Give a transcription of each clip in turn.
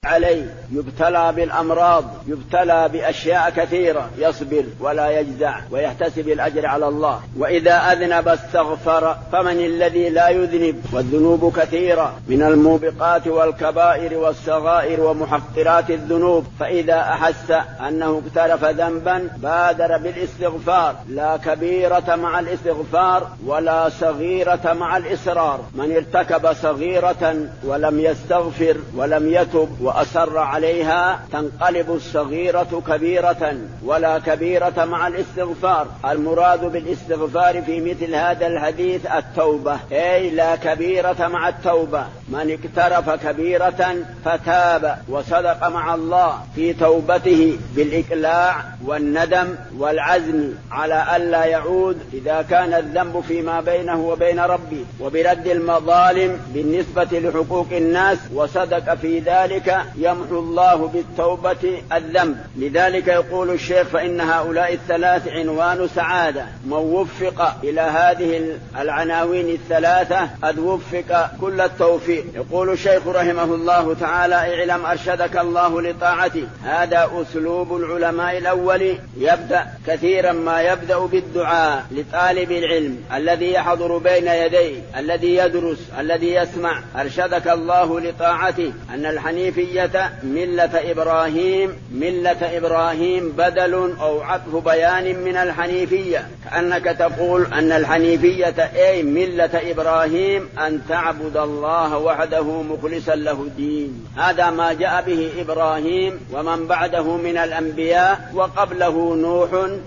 عليه، يبتلى بالأمراض، يبتلى بأشياء كثيرة، يصبر ولا يجزع ويحتسب الأجر على الله. وإذا أذنب استغفر، فمن الذي لا يذنب؟ والذنوب كثيرة من الموبقات والكبائر والصغائر ومحقرات الذنوب. فإذا أحس أنه اقترف ذنبا بادر بالاستغفار، لا كبيرة مع الاستغفار ولا صغيرة مع الإصرار. من ارتكب صغيرة ولم يستغفر ولم يتب وأصر عليها تنقلب الصغيرة كبيرة، ولا كبيرة مع الاستغفار. المراد بالاستغفار في مثل هذا الحديث التوبة، أي لا كبيرة مع التوبة. من اقترف كبيرة فتاب وصدق مع الله في توبته بالإقلاع والندم والعزم على ألا يعود إذا كان الذنب فيما بينه وبين ربه، وبرد المظالم بالنسبة لحقوق الناس، وصدق في ذلك يمحو الله بالتوبة الذنب. لذلك يقول الشيخ: فإن هؤلاء الثلاث عنوان سعادة. من وفق إلى هذه العناوين الثلاثة قد وفق كل التوفيق. يقول الشيخ رحمه الله تعالى: اعلم أرشدك الله لطاعته. هذا أسلوب العلماء الأول، يبدأ كثيرا ما يبدأ بالدعاء لطالب العلم الذي يحضر بين يديه، الذي يدرس، الذي يسمع. أرشدك الله لطاعته، أن الحنيفية ملة إبراهيم. ملة إبراهيم بدل أو عطف بيان من الحنيفية، كأنك تقول أن الحنيفية أي ملة إبراهيم أن تعبد الله وحده مخلصا له الدين. هذا ما جاء به إبراهيم ومن بعده من الأنبياء، وقبله نوح.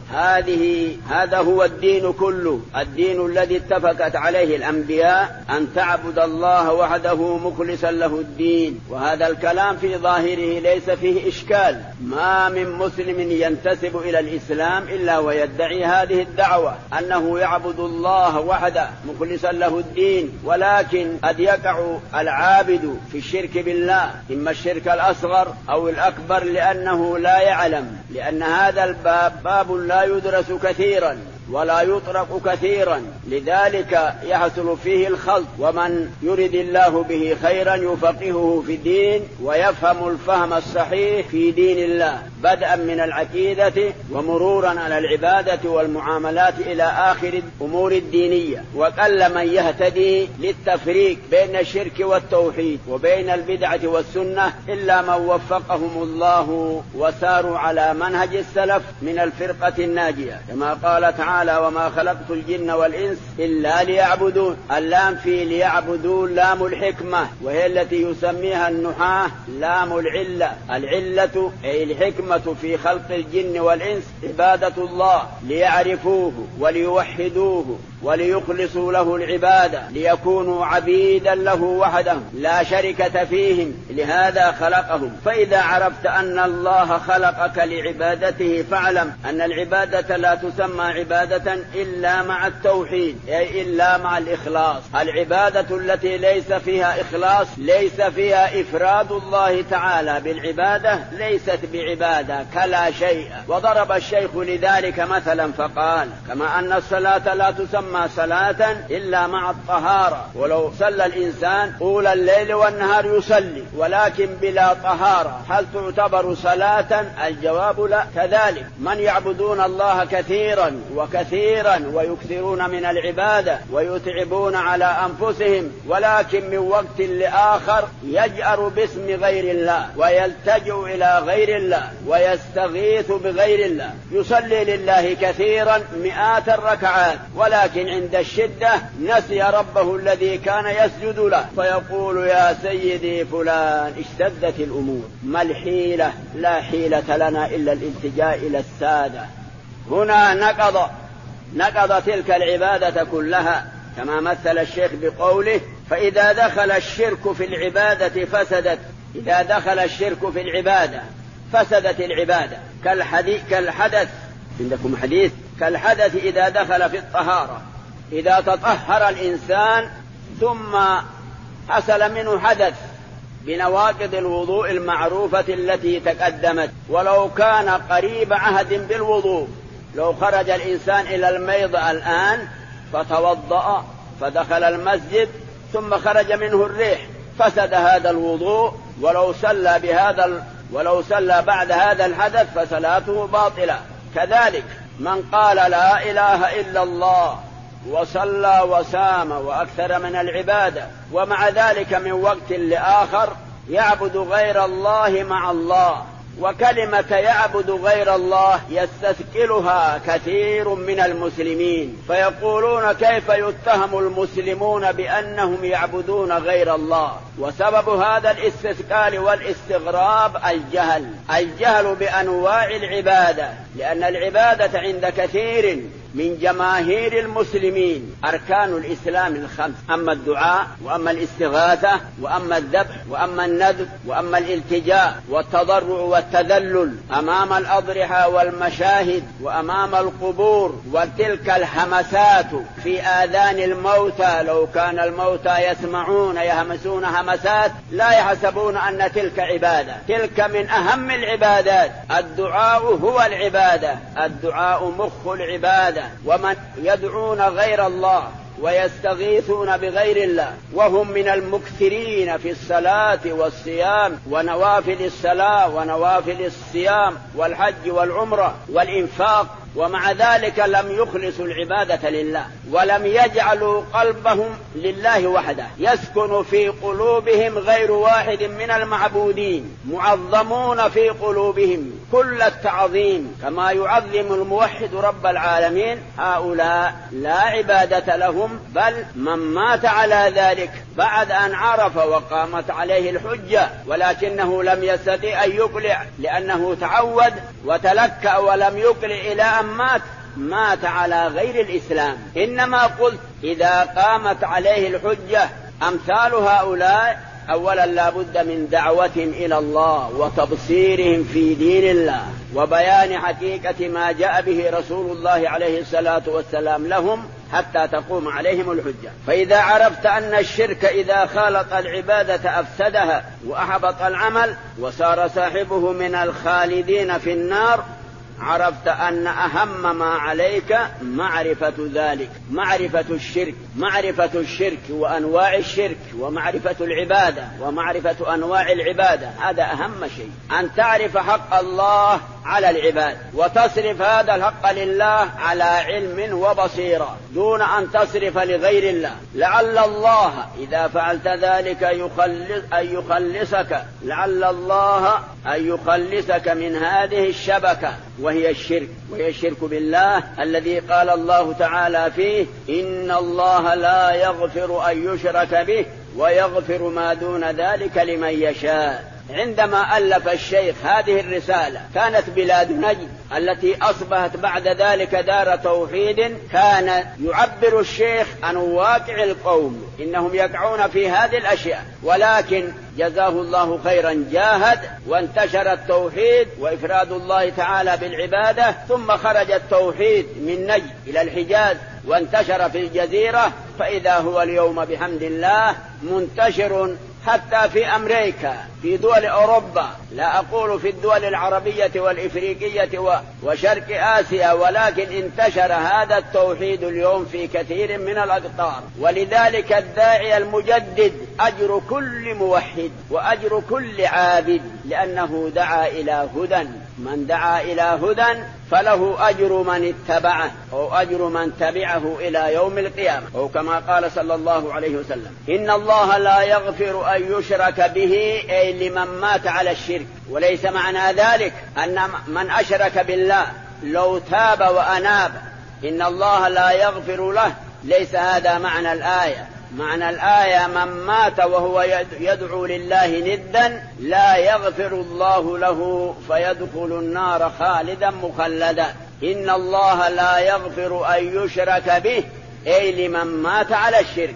هذا هو الدين كله، الدين الذي اتفقت عليه الأنبياء، أن تعبد الله وحده مخلصا له الدين. وهذا الكلام في ظاهره ليس فيه إشكال. ما من مسلم ينتسب إلى الإسلام إلا ويدعي هذه الدعوة، أنه يعبد الله وحده مخلصا له الدين. ولكن قد يقع العابد في الشرك بالله، إما الشرك الأصغر أو الأكبر، لأنه لا يعلم، لأن هذا الباب باب لا يدرس كثيرا ولا يطرق كثيرا، لذلك يحصل فيه الخلط. ومن يرد الله به خيرا يفقهه في الدين ويفهم الفهم الصحيح في دين الله، بدءا من العقيدة ومرورا على العبادة والمعاملات إلى آخر الأمور الدينية. وقل من يهتدي للتفريق بين الشرك والتوحيد وبين البدعة والسنة إلا من وفقهم الله وساروا على منهج السلف من الفرقة الناجية، كما قال تعالى: وما خلقت الجن والإنس إلا ليعبدون. اللام في ليعبدون لام الحكمة، وهي التي يسميها النحاة لام العلة. العلة أي الحكمة في خلق الجن والإنس عبادة الله، ليعرفوه وليوحدوه وليخلصوا له العبادة، ليكونوا عبيدا له وحده لا شركة فيهم، لهذا خلقهم. فإذا عرفت أن الله خلقك لعبادته فاعلم أن العبادة لا تسمى عبادة إلا مع التوحيد، أي إلا مع الإخلاص. العبادة التي ليس فيها إخلاص، ليس فيها إفراد الله تعالى بالعبادة، ليست بعبادة كلا شيء. وضرب الشيخ لذلك مثلا فقال: كما أن الصلاة لا تسمى صلاة إلا مع الطهارة، ولو صلى الإنسان طول الليل والنهار يصلي ولكن بلا طهارة هل تعتبر صلاة؟ الجواب لا. كذلك من يعبدون الله كثيرا وكثيرا ويكثرون من العبادة ويتعبون على أنفسهم، ولكن من وقت لآخر يجأر باسم غير الله ويلتجئ إلى غير الله ويستغيث بغير الله، يصلي لله كثيرا مئات الركعات، ولكن عند الشدة نسي ربه الذي كان يسجد له، فيقول: يا سيدي فلان اشتدت الأمور، ما الحيلة؟ لا حيلة لنا إلا الالتجاء إلى السادة. هنا نقض تلك العبادة كلها، كما مثل الشيخ بقوله: فإذا دخل الشرك في العبادة فسدت. إذا دخل الشرك في العبادة فسدت العبادة، كالحدث. عندكم حديث كالحدث إذا دخل في الطهارة. إذا تطهر الإنسان ثم حصل منه حدث بنواقض الوضوء المعروفة التي تقدمت، ولو كان قريب عهد بالوضوء، لو خرج الإنسان إلى الميض الآن فتوضأ فدخل المسجد ثم خرج منه الريح، فسد هذا الوضوء ولو صلى بعد هذا الحدث فصلاته باطلة. كذلك من قال لا إله إلا الله وصلى وسام وأكثر من العبادة ومع ذلك من وقت لآخر يعبد غير الله مع الله، وكلمة يعبد غير الله يستثقلها كثير من المسلمين، فيقولون كيف يتهم المسلمون بأنهم يعبدون غير الله؟ وسبب هذا الاستثقال والاستغراب الجهل بأنواع العبادة، لأن العبادة عند كثير من جماهير المسلمين أركان الإسلام 5: أما الدعاء، وأما الاستغاثة، وأما الذبح، وأما النذر، وأما الالتجاء والتضرع والتذلل أمام الأضرحة والمشاهد وأمام القبور، وتلك الهمسات في آذان الموتى، لو كان الموتى يسمعون يهمسون همسات لا يحسبون أن تلك عبادة. تلك من أهم العبادات. الدعاء هو العبادة، الدعاء مخ العبادة. ومن يدعون غير الله ويستغيثون بغير الله وهم من المكثرين في الصلاة والصيام ونوافل الصلاة ونوافل الصيام والحج والعمرة والإنفاق، ومع ذلك لم يخلصوا العبادة لله ولم يجعلوا قلبهم لله وحده، يسكن في قلوبهم غير واحد من المعبودين، معظمون في قلوبهم كل التعظيم كما يعظم الموحد رب العالمين. هؤلاء لا عبادة لهم، بل من مات على ذلك بعد أن عرف وقامت عليه الحجة ولكنه لم يستطيع أن يقلع لأنه تعود وتلكأ ولم يقلع إلى أن مات على غير الإسلام. إنما قلت إذا قامت عليه الحجة أمثال هؤلاء أولا لا بد من دعوة إلى الله وتبصيرهم في دين الله وبيان حقيقة ما جاء به رسول الله عليه الصلاة والسلام لهم حتى تقوم عليهم الحجة. فإذا عرفت أن الشرك إذا خالط العبادة أفسدها وأحبط العمل وصار صاحبه من الخالدين في النار، عرفت أن أهم ما عليك معرفة ذلك، معرفة الشرك وأنواع الشرك ومعرفة العبادة ومعرفة أنواع العبادة. هذا أهم شيء، أن تعرف حق الله على العباد وتصرف هذا الحق لله على علم وبصيرة دون أن تصرف لغير الله، لعل الله إذا فعلت ذلك لعل الله أن يخلصك من هذه الشبكة وهي الشرك بالله الذي قال الله تعالى فيه: إن الله لا يغفر أن يشرك به ويغفر ما دون ذلك لمن يشاء. عندما ألف الشيخ هذه الرسالة كانت بلاد نجد التي أصبحت بعد ذلك دار توحيد، كان يعبر الشيخ عن واقع القوم إنهم يقعون في هذه الأشياء، ولكن جزاه الله خيرا جاهد وانتشر التوحيد وإفراد الله تعالى بالعبادة، ثم خرج التوحيد من نجد إلى الحجاز وانتشر في الجزيرة، فإذا هو اليوم بحمد الله منتشر حتى في أمريكا، في دول أوروبا، لا أقول في الدول العربية والإفريقية وشرق آسيا، ولكن انتشر هذا التوحيد اليوم في كثير من الأقطار. ولذلك الداعي المجدد أجر كل موحد وأجر كل عابد، لأنه دعا إلى هدى، من دعا إلى هدى فله أجر من اتبعه أو أجر من تبعه إلى يوم القيامة، أو كما قال صلى الله عليه وسلم: إن الله لا يغفر أن يشرك به، أي لمن مات على الشرك. وليس معنى ذلك أن من أشرك بالله لو تاب وأناب إن الله لا يغفر له، ليس هذا معنى الآية. معنى الآية من مات وهو يدعو لله ندا لا يغفر الله له فيدخل النار خالدا مخلدا. إن الله لا يغفر أن يشرك به، أي لمن مات على الشرك،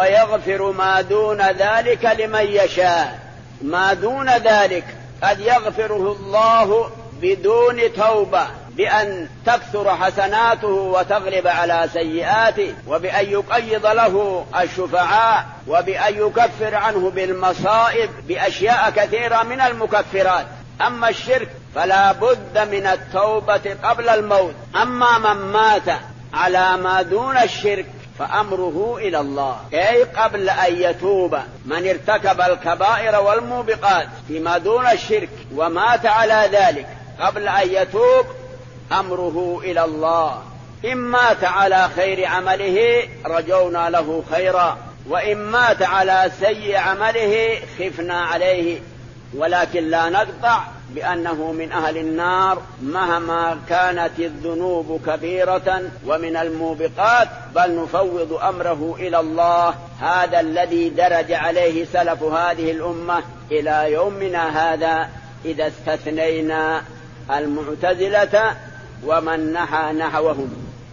ويغفر ما دون ذلك لمن يشاء. ما دون ذلك قد يغفره الله بدون توبة، بأن تكثر حسناته وتغلب على سيئاته، وبأن يقيض له الشفعاء، وبأن يكفر عنه بالمصائب بأشياء كثيرة من المكفرات. أما الشرك فلا بد من التوبة قبل الموت. أما من مات على ما دون الشرك فأمره إلى الله، أي قبل أن يتوب من ارتكب الكبائر والموبقات فيما دون الشرك ومات على ذلك قبل أن يتوب أمره إلى الله. إن مات على خير عمله رجونا له خيرا، وإن مات على سيء عمله خفنا عليه، ولكن لا نقطع بأنه من أهل النار مهما كانت الذنوب كبيرة ومن الموبقات، بل نفوض أمره إلى الله. هذا الذي درج عليه سلف هذه الأمة إلى يومنا هذا، إذا استثنينا المعتزلة ومن نحى نحوهم،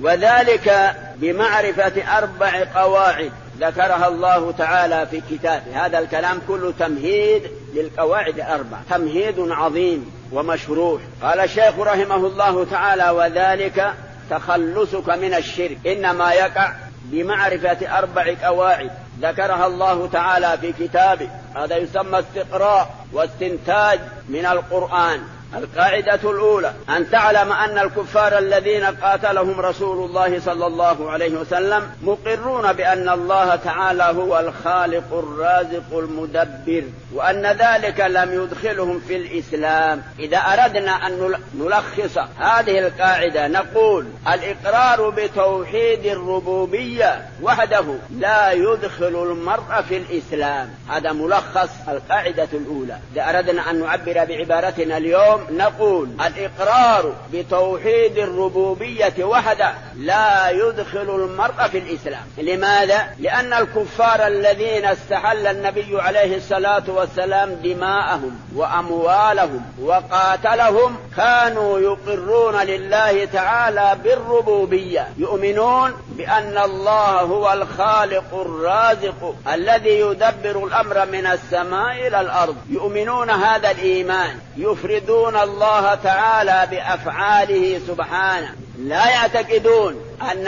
وذلك بمعرفة 4 قواعد ذكرها الله تعالى في كتابه. هذا الكلام كله تمهيد للقواعد 4، تمهيد عظيم ومشروح. قال الشيخ رحمه الله تعالى: وذلك تخلصك من الشرك إنما يقع بمعرفة 4 قواعد ذكرها الله تعالى في كتابه. هذا يسمى استقراء واستنتاج من القرآن. القاعدة الأولى: أن تعلم أن الكفار الذين قاتلهم رسول الله صلى الله عليه وسلم مقرون بأن الله تعالى هو الخالق الرازق المدبر، وأن ذلك لم يدخلهم في الإسلام. إذا أردنا أن نلخص هذه القاعدة نقول: الإقرار بتوحيد الربوبية وحده لا يدخل المرء في الإسلام. هذا ملخص القاعدة الأولى. إذا أردنا أن نعبر بعبارتنا اليوم نقول: الإقرار بتوحيد الربوبية وحده لا يدخل المرء في الإسلام. لماذا؟ لأن الكفار الذين استحل النبي عليه الصلاة والسلام دماءهم وأموالهم وقاتلهم كانوا يقرون لله تعالى بالربوبية، يؤمنون بأن الله هو الخالق الرازق الذي يدبر الأمر من السماء إلى الأرض، يؤمنون هذا الإيمان، يفردون الله تعالى بأفعاله سبحانه، لا يعتقدون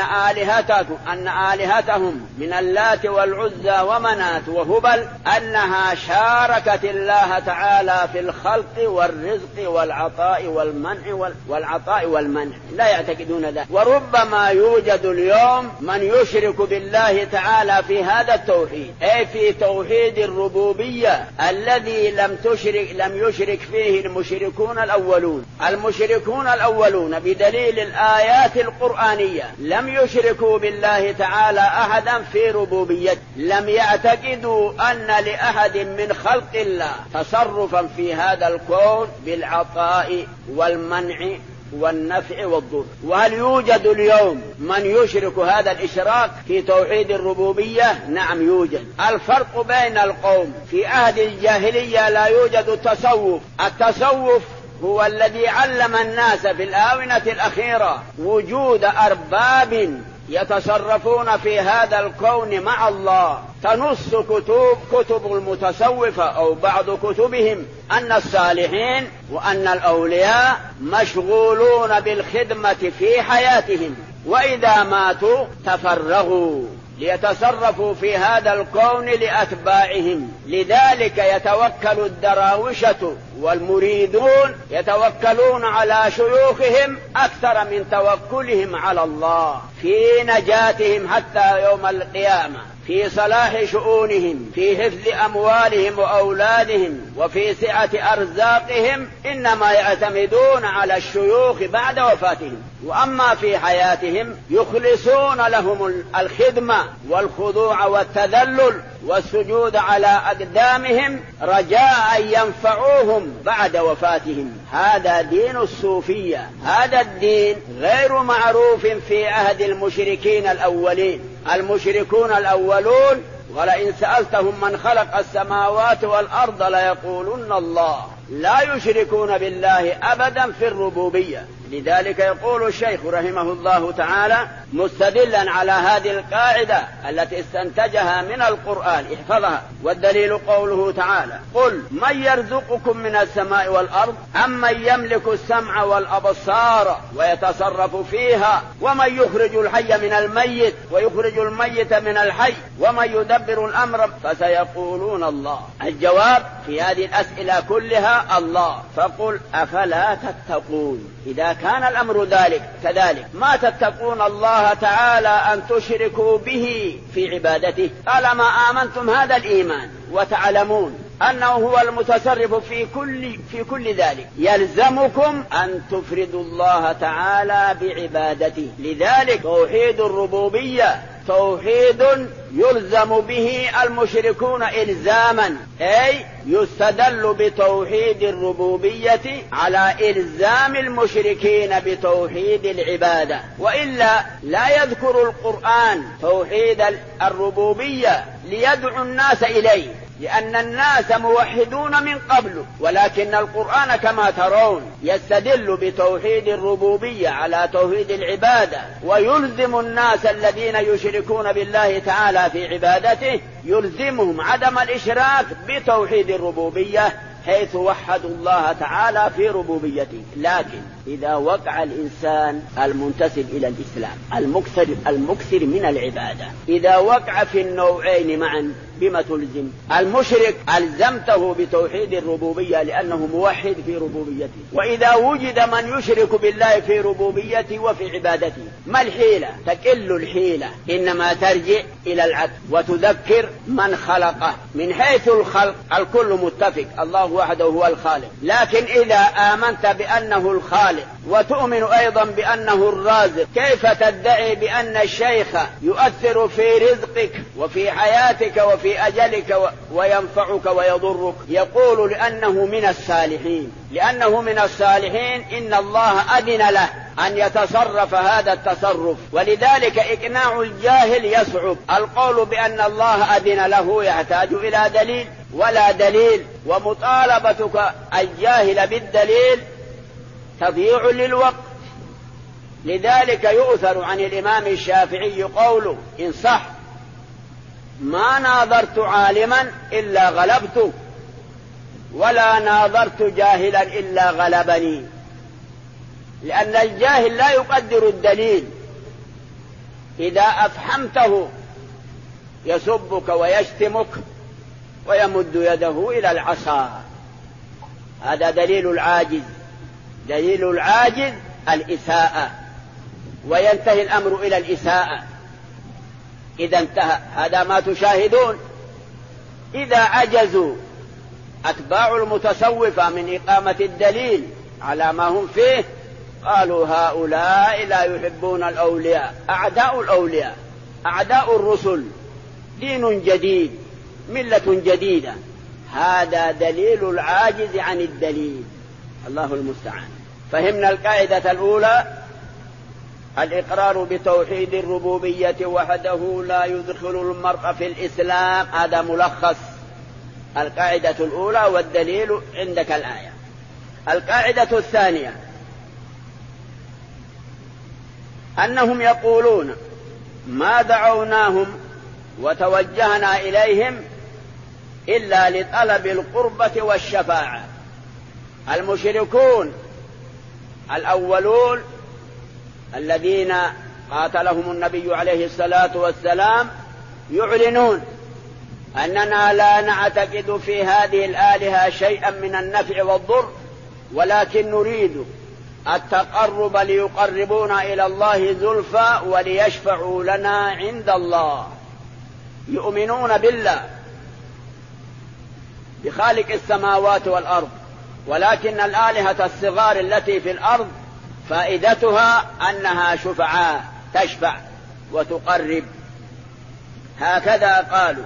أن آلهتهم من اللات والعزى ومنات وهبل أنها شاركت الله تعالى في الخلق والرزق والعطاء والمنع، لا يعتقدون ذلك. وربما يوجد اليوم من يشرك بالله تعالى في هذا التوحيد، أي في توحيد الربوبية الذي لم يشرك فيه المشركون الأولون بدليل الآيات القرآنية لم يشركوا بالله تعالى أحدا في ربوبيته، لم يعتقدوا أن لأحد من خلق الله تصرفا في هذا الكون بالعطاء والمنع والنفع والضر. وهل يوجد اليوم من يشرك هذا الإشراك في توحيد الربوبية؟ نعم يوجد. الفرق بين القوم: في عهد الجاهلية لا يوجد التصوف هو الذي علم الناس في الآونة الأخيرة وجود أرباب يتصرفون في هذا الكون مع الله. تنص كتب المتصوفة أو بعض كتبهم أن الصالحين وأن الأولياء مشغولون بالخدمة في حياتهم، وإذا ماتوا تفرغوا ليتصرفوا في هذا الكون لأتباعهم. لذلك يتوكل الدراوشة والمريدون يتوكلون على شيوخهم أكثر من توكلهم على الله في نجاتهم حتى يوم القيامة، في صلاح شؤونهم، في حفظ أموالهم وأولادهم، وفي سعة أرزاقهم. إنما يعتمدون على الشيوخ بعد وفاتهم، وأما في حياتهم يخلصون لهم الخدمة والخضوع والتذلل والسجود على أقدامهم رجاء أن ينفعوهم بعد وفاتهم. هذا دين الصوفية. هذا الدين غير معروف في عهد المشركين الأولين. المشركون الأولون ولئن سألتهم من خلق السماوات والأرض ليقولن الله، لا يشركون بالله أبدا في الربوبية. لذلك يقول الشيخ رحمه الله تعالى مستدلا على هذه القاعدة التي استنتجها من القرآن، احفظها: والدليل قوله تعالى: قل من يرزقكم من السماء والأرض أمن يملك السمع والأبصار ويتصرف فيها ومن يخرج الحي من الميت ويخرج الميت من الحي ومن يدبر الأمر فسيقولون الله. الجواب في هذه الأسئلة كلها الله. فقل أفلا تتقون. إذا كان الأمر كذلك ما تتقون الله تعالى أن تشركوا به في عبادته؟ طالما آمنتم هذا الإيمان وتعلمون أنه هو المتصرف في كل ذلك، يلزمكم أن تفردوا الله تعالى بعبادته. لذلك توحيد الربوبية توحيد يلزم به المشركون إلزاما، أي يستدل بتوحيد الربوبية على إلزام المشركين بتوحيد العبادة، وإلا لا يذكر القرآن توحيد الربوبية ليدعو الناس إليه، لأن الناس موحدون من قبل، ولكن القرآن كما ترون يستدل بتوحيد الربوبية على توحيد العبادة، ويلزم الناس الذين يشركون بالله تعالى في عبادته يلزمهم عدم الإشراك بتوحيد الربوبية حيث وحدوا الله تعالى في ربوبيته. لكن إذا وقع الإنسان المنتسب إلى الإسلام المكثر من العبادة، إذا وقع في النوعين معا بما تلزم؟ المشرك ألزمته بتوحيد الربوبية لأنه موحد في ربوبيته، وإذا وجد من يشرك بالله في ربوبيته وفي عبادته ما الحيلة؟ تكل الحيلة، إنما ترجع إلى العدل وتذكر من خلقه. من حيث الخلق الكل متفق، الله وحده هو الخالق، لكن إذا آمنت بأنه الخالق وتؤمن أيضا بأنه الرازق، كيف تدعي بأن الشيخ يؤثر في رزقك وفي حياتك وفي أجلك وينفعك ويضرك؟ يقول لأنه من الصالحين، لأنه من الصالحين إن الله أذن له أن يتصرف هذا التصرف، ولذلك إقناع الجاهل يصعب. القول بأن الله أذن له يحتاج إلى دليل، ولا دليل، ومطالبتك الجاهل بالدليل تضيع للوقت. لذلك يؤثر عن الإمام الشافعي قوله إن صح: ما ناظرت عالما إلا غلبته، ولا ناظرت جاهلا إلا غلبني. لأن الجاهل لا يقدر الدليل، إذا أفحمته يسبك ويشتمك ويمد يده إلى العصا. هذا دليل العاجز، دليل العاجز الإساءة، وينتهي الأمر إلى الإساءة إذا انتهى. هذا ما تشاهدون. إذا عجزوا أتباع المتصوفة من إقامة الدليل على ما هم فيه قالوا هؤلاء لا يحبون الأولياء، أعداء الأولياء، أعداء الرسل، دين جديد، ملة جديدة. هذا دليل العاجز عن الدليل. الله المستعان. فهمنا القاعدة الأولى: الإقرار بتوحيد الربوبية وحده لا يدخل المرء في الإسلام. هذا ملخص القاعدة الأولى، والدليل عندك الآية. القاعدة الثانية أنهم يقولون ما دعوناهم وتوجهنا إليهم إلا لطلب القربة والشفاعة. المشركون الأولون الذين قاتلهم النبي عليه الصلاة والسلام يعلنون أننا لا نعتقد في هذه الآلهة شيئا من النفع والضر، ولكن نريد التقرب ليقربونا إلى الله زلفى وليشفعوا لنا عند الله. يؤمنون بالله بخالق السماوات والأرض، ولكن الآلهة الصغار التي في الأرض فائدتها أنها شفعاء، تشفع وتقرب. هكذا قالوا.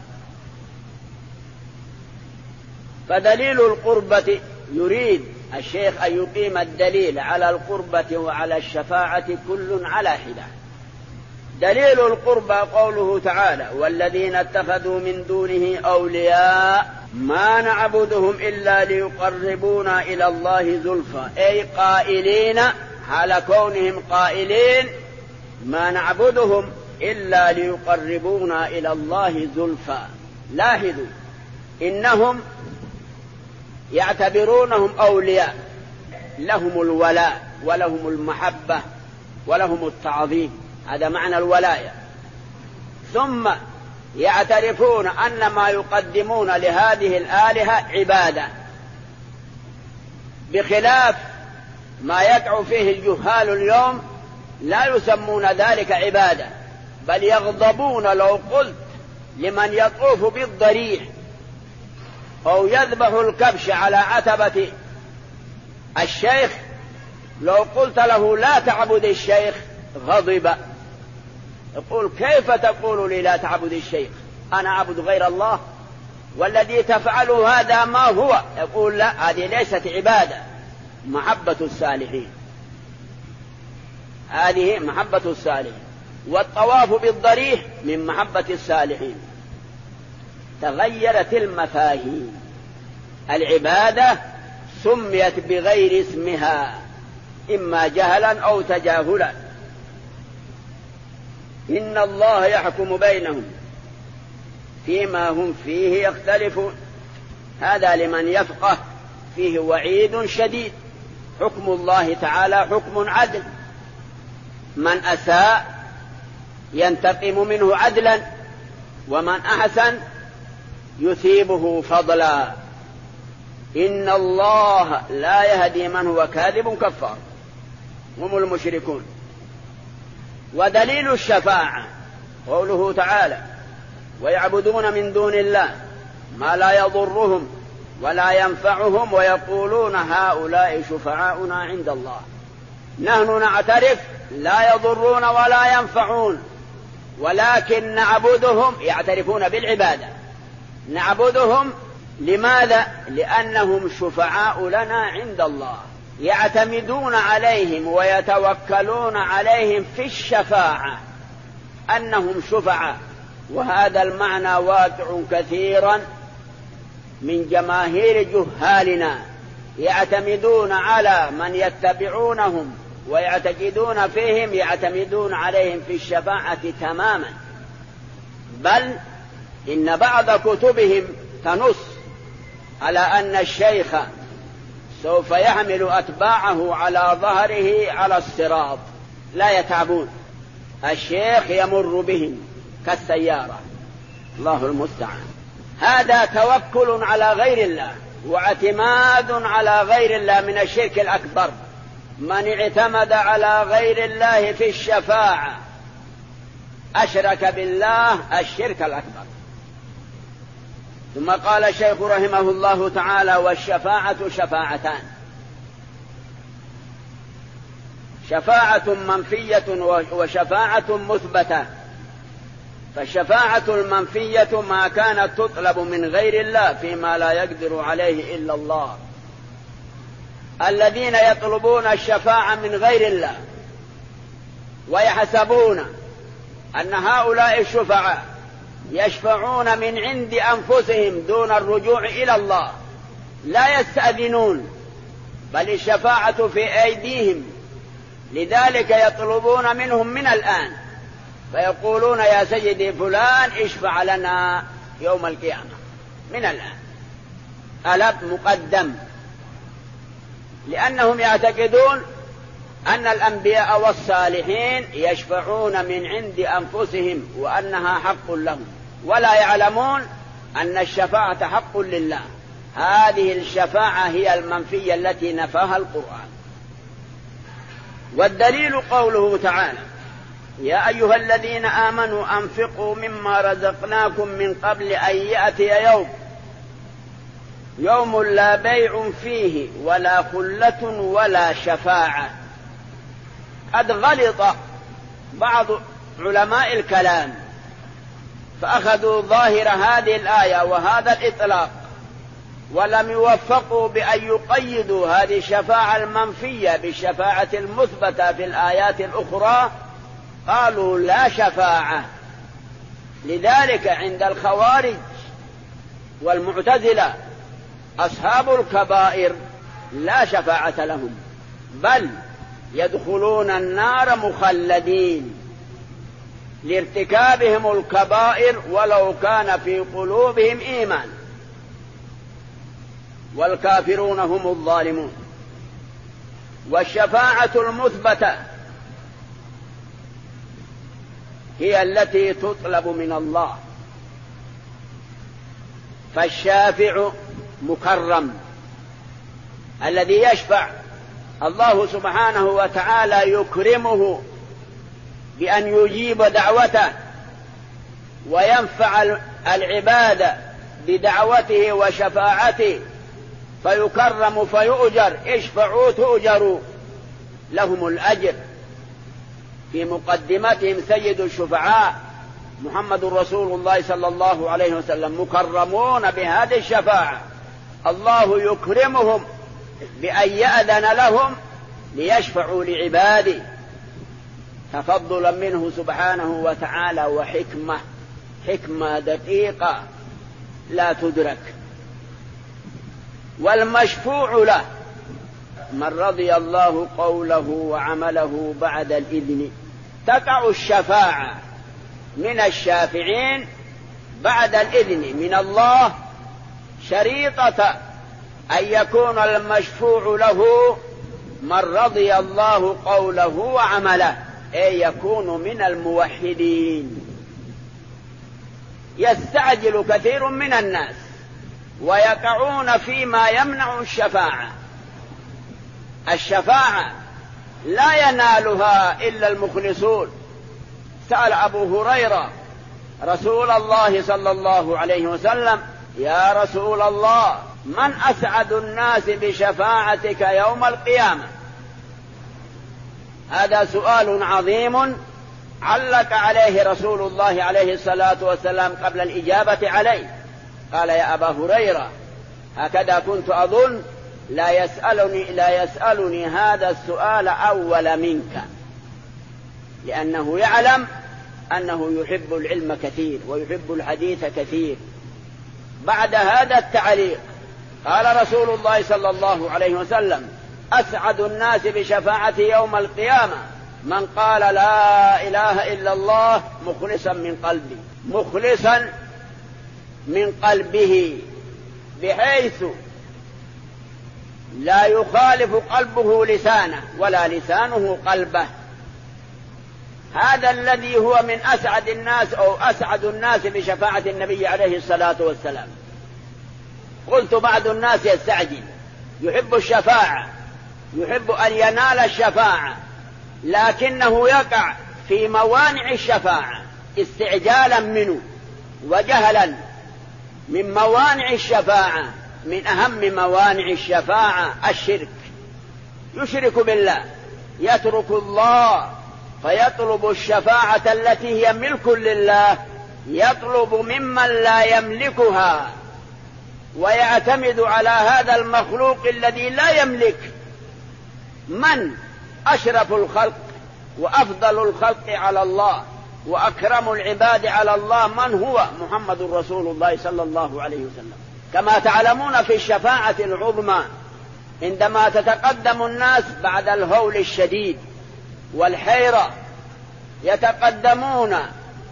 فدليل القربة يريد الشيخ أن يقيم الدليل على القربة وعلى الشفاعة كل على حدة. دليل القربة قوله تعالى: والذين اتخذوا من دونه أولياء ما نعبدهم إلا ليقربونا إلى الله زلفى، أي قائلين على كونهم قائلين ما نعبدهم إلا ليقربونا إلى الله زلفى. لاحظوا إنهم يعتبرونهم أولياء، لهم الولاء ولهم المحبة ولهم التعظيم، هذا معنى الولاية. ثم يعترفون أن ما يقدمون لهذه الآلهة عبادة، بخلاف ما يدعو فيه الجهال اليوم لا يسمون ذلك عبادة، بل يغضبون لو قلت لمن يطوف بالضريح أو يذبح الكبش على عتبة الشيخ، لو قلت له لا تعبد الشيخ غضب، يقول كيف تقول لي لا تعبد الشيخ، أنا أعبد غير الله والذي تفعله هذا ما هو. يقول لا، هذه ليست عبادة، محبة الصالحين، هذه محبة الصالحين. والطواف بالضريح من محبة الصالحين. تغيرت المفاهيم، العبادة سميت بغير اسمها إما جهلا أو تجاهلا. إن الله يحكم بينهم فيما هم فيه يختلفون، هذا لمن يفقه فيه وعيد شديد. حكم الله تعالى حكم عدل، من أساء ينتقم منه عدلا، ومن أحسن يثيبه فضلا. إن الله لا يهدي من هو كاذب كفار، هم المشركون. ودليل الشفاعة قوله تعالى ويعبدون من دون الله ما لا يضرهم ولا ينفعهم ويقولون هؤلاء شفعاؤنا عند الله. نحن نعترف لا يضرون ولا ينفعون، ولكن نعبدهم، يعترفون بالعبادة، نعبدهم لماذا؟ لأنهم شفعاء لنا عند الله، يعتمدون عليهم ويتوكلون عليهم في الشفاعة أنهم شفعاء. وهذا المعنى واقع كثيرا من جماهير جهالنا، يعتمدون على من يتبعونهم ويعتقدون فيهم، يعتمدون عليهم في الشفاعة تماما. بل إن بعض كتبهم تنص على أن الشيخ سوف يحمل أتباعه على ظهره على الصراط لا يتعبون، الشيخ يمر بهم كالسيارة، الله المستعان. هذا توكل على غير الله واعتماد على غير الله من الشرك الأكبر. من اعتمد على غير الله في الشفاعة أشرك بالله الشرك الأكبر. ثم قال الشيخ رحمه الله تعالى والشفاعة شفاعتان، شفاعة منفية وشفاعة مثبتة. فالشفاعة المنفية ما كانت تطلب من غير الله فيما لا يقدر عليه إلا الله. الذين يطلبون الشفاعة من غير الله ويحسبون أن هؤلاء الشفعاء يشفعون من عند أنفسهم دون الرجوع إلى الله، لا يستأذنون، بل الشفاعة في أيديهم، لذلك يطلبون منهم من الآن، فيقولون يا سيدي فلان اشفع لنا يوم القيامة من الآن، طلب مقدم، لأنهم يعتقدون أن الأنبياء والصالحين يشفعون من عند أنفسهم وأنها حق لهم، ولا يعلمون أن الشفاعة حق لله. هذه الشفاعة هي المنفية التي نفاها القرآن. والدليل قوله تعالى يا أيها الذين آمنوا أنفقوا مما رزقناكم من قبل أن يأتي يوم لا بيع فيه ولا خلة ولا شفاعة. قد غلط بعض علماء الكلام فأخذوا ظاهر هذه الآية وهذا الإطلاق، ولم يوفقوا بأن يقيدوا هذه الشفاعة المنفية بالشفاعة المثبتة في الآيات الأخرى، قالوا لا شفاعة. لذلك عند الخوارج والمعتزلة أصحاب الكبائر لا شفاعة لهم، بل يدخلون النار مخلدين لارتكابهم الكبائر ولو كان في قلوبهم إيمان، والكافرون هم الظالمون. والشفاعة المثبتة هي التي تطلب من الله، فالشافع مكرم، الذي يشفع الله سبحانه وتعالى يكرمه بأن يجيب دعوته وينفع العباد بدعوته وشفاعته، فيكرم فيؤجر، اشفعوا تؤجروا، لهم الأجر. في مقدمتهم سيد الشفعاء محمد رسول الله صلى الله عليه وسلم، مكرمون بهذه الشفاعة. الله يكرمهم بأن يأذن لهم ليشفعوا لعباده، تفضلا منه سبحانه وتعالى وحكمة، حكمة دقيقة لا تدرك. والمشفوع له من رضي الله قوله وعمله بعد الإذن. تقع الشفاعة من الشافعين بعد الإذن من الله شريطة أن يكون المشفوع له من رضي الله قوله وعمله، أي يكون من الموحدين. يستعجل كثير من الناس ويقعون فيما يمنع الشفاعة. الشفاعة لا ينالها إلا المخلصون. سأل أبو هريرة رسول الله صلى الله عليه وسلم: يا رسول الله، من أسعد الناس بشفاعتك يوم القيامة؟ هذا سؤال عظيم علق عليه رسول الله عليه الصلاة والسلام قبل الإجابة عليه. قال: يا أبا هريرة، هكذا كنت أظن لا يسألني هذا السؤال أول منك، لأنه يعلم أنه يحب العلم كثير ويحب الحديث كثير. بعد هذا التعليق قال رسول الله صلى الله عليه وسلم: أسعد الناس بشفاعتي يوم القيامة من قال لا إله إلا الله مخلصا من قلبه، بحيث لا يخالف قلبه لسانه ولا لسانه قلبه. هذا الذي هو من أسعد الناس أو أسعد الناس بشفاعة النبي عليه الصلاة والسلام. قلت بعض الناس يستعجل، يحب الشفاعة، يحب أن ينال الشفاعة، لكنه يقع في موانع الشفاعة استعجالا منه وجهلا. من موانع الشفاعة، من أهم موانع الشفاعة الشرك. يشرك بالله، يترك الله فيطلب الشفاعة التي هي ملك لله، يطلب ممن لا يملكها، ويعتمد على هذا المخلوق الذي لا يملك. من أشرف الخلق وأفضل الخلق على الله وأكرم العباد على الله من هو؟ محمد رسول الله صلى الله عليه وسلم. كما تعلمون في الشفاعة العظمى عندما تتقدم الناس بعد الهول الشديد والحيرة، يتقدمون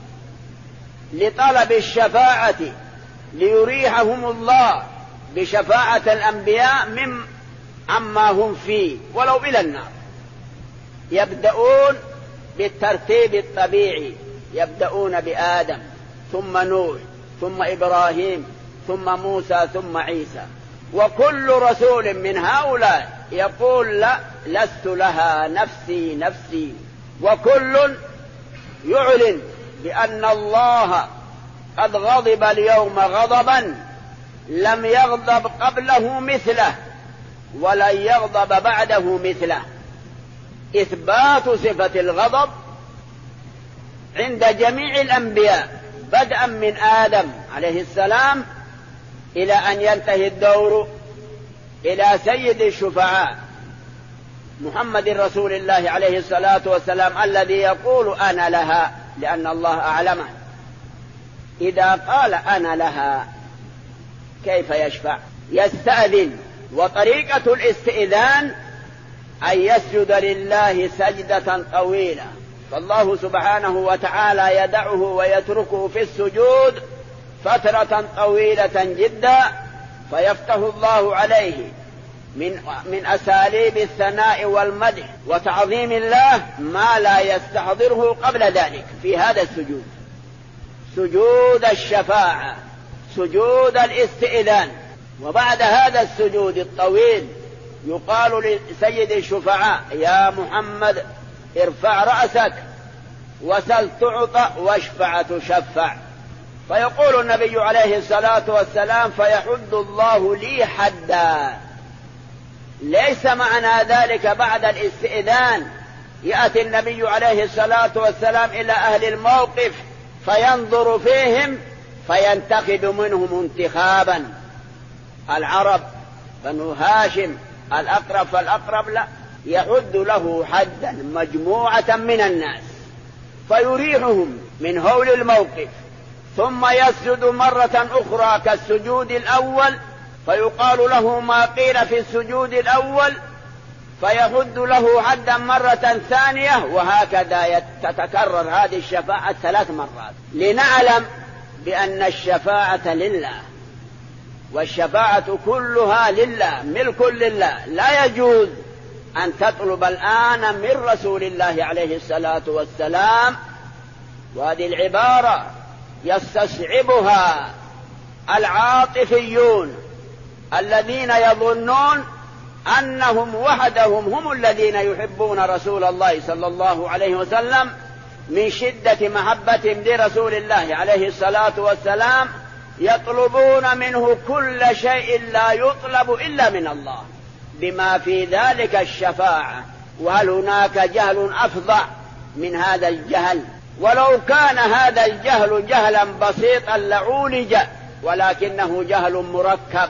لطلب الشفاعة ليريحهم الله بشفاعة الأنبياء عما هم فيه ولو إلى النار. يبدأون بالترتيب الطبيعي، يبدأون بآدم ثم نوح ثم إبراهيم ثم موسى ثم عيسى. وكل رسول من هؤلاء يقول: لا، لست لها، نفسي نفسي. وكل يعلن بأن الله قد غضب اليوم غضبا لم يغضب قبله مثله ولن يغضب بعده مثله. إثبات صفة الغضب عند جميع الأنبياء بدءا من آدم عليه السلام إلى أن ينتهي الدور إلى سيد الشفعاء محمد رسول الله عليه الصلاة والسلام، الذي يقول: أنا لها، لأن الله أعلمه. إذا قال أنا لها كيف يشفع؟ يستأذن. وطريقة الاستئذان أن يسجد لله سجدة طويلة، فالله سبحانه وتعالى يدعه ويتركه في السجود فترة طويلة جدا، فيفتح الله عليه من أساليب الثناء والمدح وتعظيم الله ما لا يستحضره قبل ذلك في هذا السجود، سجود الشفاعة، سجود الاستئذان. وبعد هذا السجود الطويل يقال لسيد الشفعاء: يا محمد ارفع رأسك وسل تعطى واشفع تشفع. فيقول النبي عليه الصلاة والسلام: فيحد الله لي حدا. ليس معنى ذلك بعد الاستئذان يأتي النبي عليه الصلاة والسلام إلى أهل الموقف فينظر فيهم فينتخب منهم انتخابا. العرب بنو هاشم الأقرب فالأقرب، لا، يحد له حدا مجموعة من الناس فيريحهم من هول الموقف، ثم يسجد مرة أخرى كالسجود الأول فيقال له ما قيل في السجود الأول، فيحد له حدا مرة ثانية، وهكذا تتكرر هذه الشفاعة 3 مرات، لنعلم بأن الشفاعة لله، والشفاعة كلها لله، ملك لله. لا يجوز أن تطلب الآن من رسول الله عليه الصلاة والسلام، وهذه العبارة يستصعبها العاطفيون الذين يظنون أنهم وحدهم هم الذين يحبون رسول الله صلى الله عليه وسلم من شدة محبتهم لرسول الله عليه الصلاة والسلام، يطلبون منه كل شيء لا يطلب إلا من الله، بما في ذلك الشفاعة. وهل هناك جهل أفظع من هذا الجهل؟ ولو كان هذا الجهل جهلا بسيطا لعولج، ولكنه جهل مركب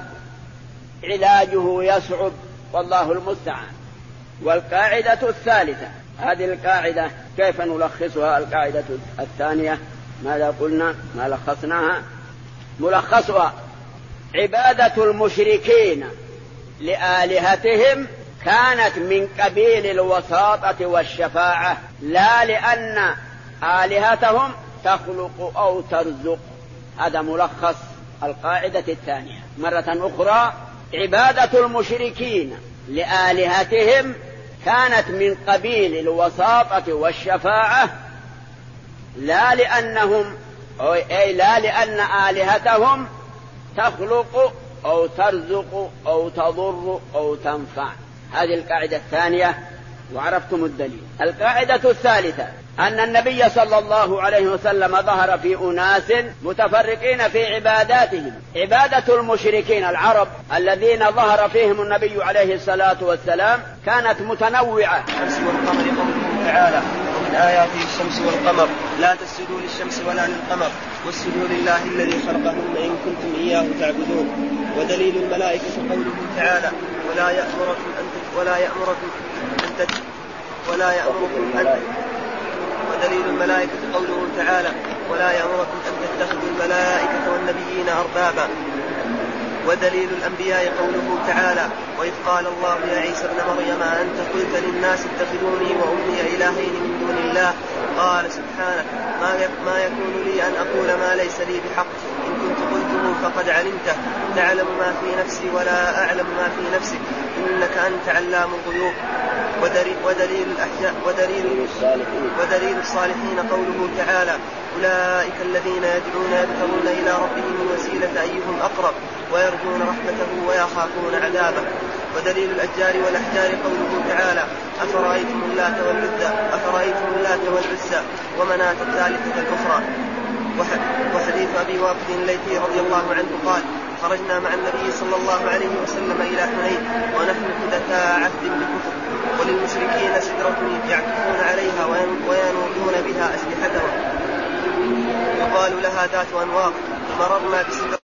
علاجه يصعب، والله المستعان. والقاعدة الثالثة، هذه القاعدة كيف نلخصها؟ القاعدة الثانية ماذا قلنا؟ ما لخصناها؟ ملخصها: عبادة المشركين لآلهتهم كانت من قبيل الوساطة والشفاعة، لا لأن آلهتهم تخلق أو ترزق. هذا ملخص القاعدة الثانية. مرة أخرى: عبادة المشركين لآلهتهم كانت من قبيل الوساطة والشفاعة، لا لأنهم لا لأن آلهتهم تخلق أو ترزق أو تضر أو تنفع. هذه القاعدة الثانية، وعرفتم الدليل. القاعدة الثالثة: أن النبي صلى الله عليه وسلم ظهر في أناس متفرقين في عباداتهم. عبادة المشركين العرب الذين ظهر فيهم النبي عليه الصلاة والسلام كانت متنوعة. الشمس والقمر قوله تعالى: ومن آياته الشمس والقمر لا تسجدوا للشمس ولا للقمر واسجدوا لله الذي خلقهن إن كنتم إياه تعبدون. ودليل الملائكة قوله تعالى: ودليل الملائكة قوله تعالى: ولا يأمركم أن تتخذوا الملائكة والنبيين أربابا. ودليل الأنبياء قوله تعالى: وإذ قال الله يا عيسى ابن مريم أنت قلت للناس اتخذوني وأمي إلهين من دون الله قال سبحانك ما يكون لي أن أقول ما ليس لي بحق إن كنت قلته فقد علمته تعلم ما في نفسي ولا أعلم ما في نفسك إنك أنت علام الغيوب. ودليل الصالحين قوله تعالى: أولئك الذين يدعون يبتغون إلى ربهم الوسيلة أيهم أقرب ويرجون رحمته ويخافون عذابه. ودليل الأشجار والأحجار قوله تعالى: أفرأيتم اللات والعزى ومناة الثالثة الأخرى. وحديث أبي واقد الليثي رضي الله عنه قال: خرجنا مع النبي صلى الله عليه وسلم إلى حنين ونحن حدثاء عهد بكفر، وللمشركين سدرة يعكفون عليها وينوطون بها أسلحتهم يقال لها ذات أنواط، فمررنا بسدرة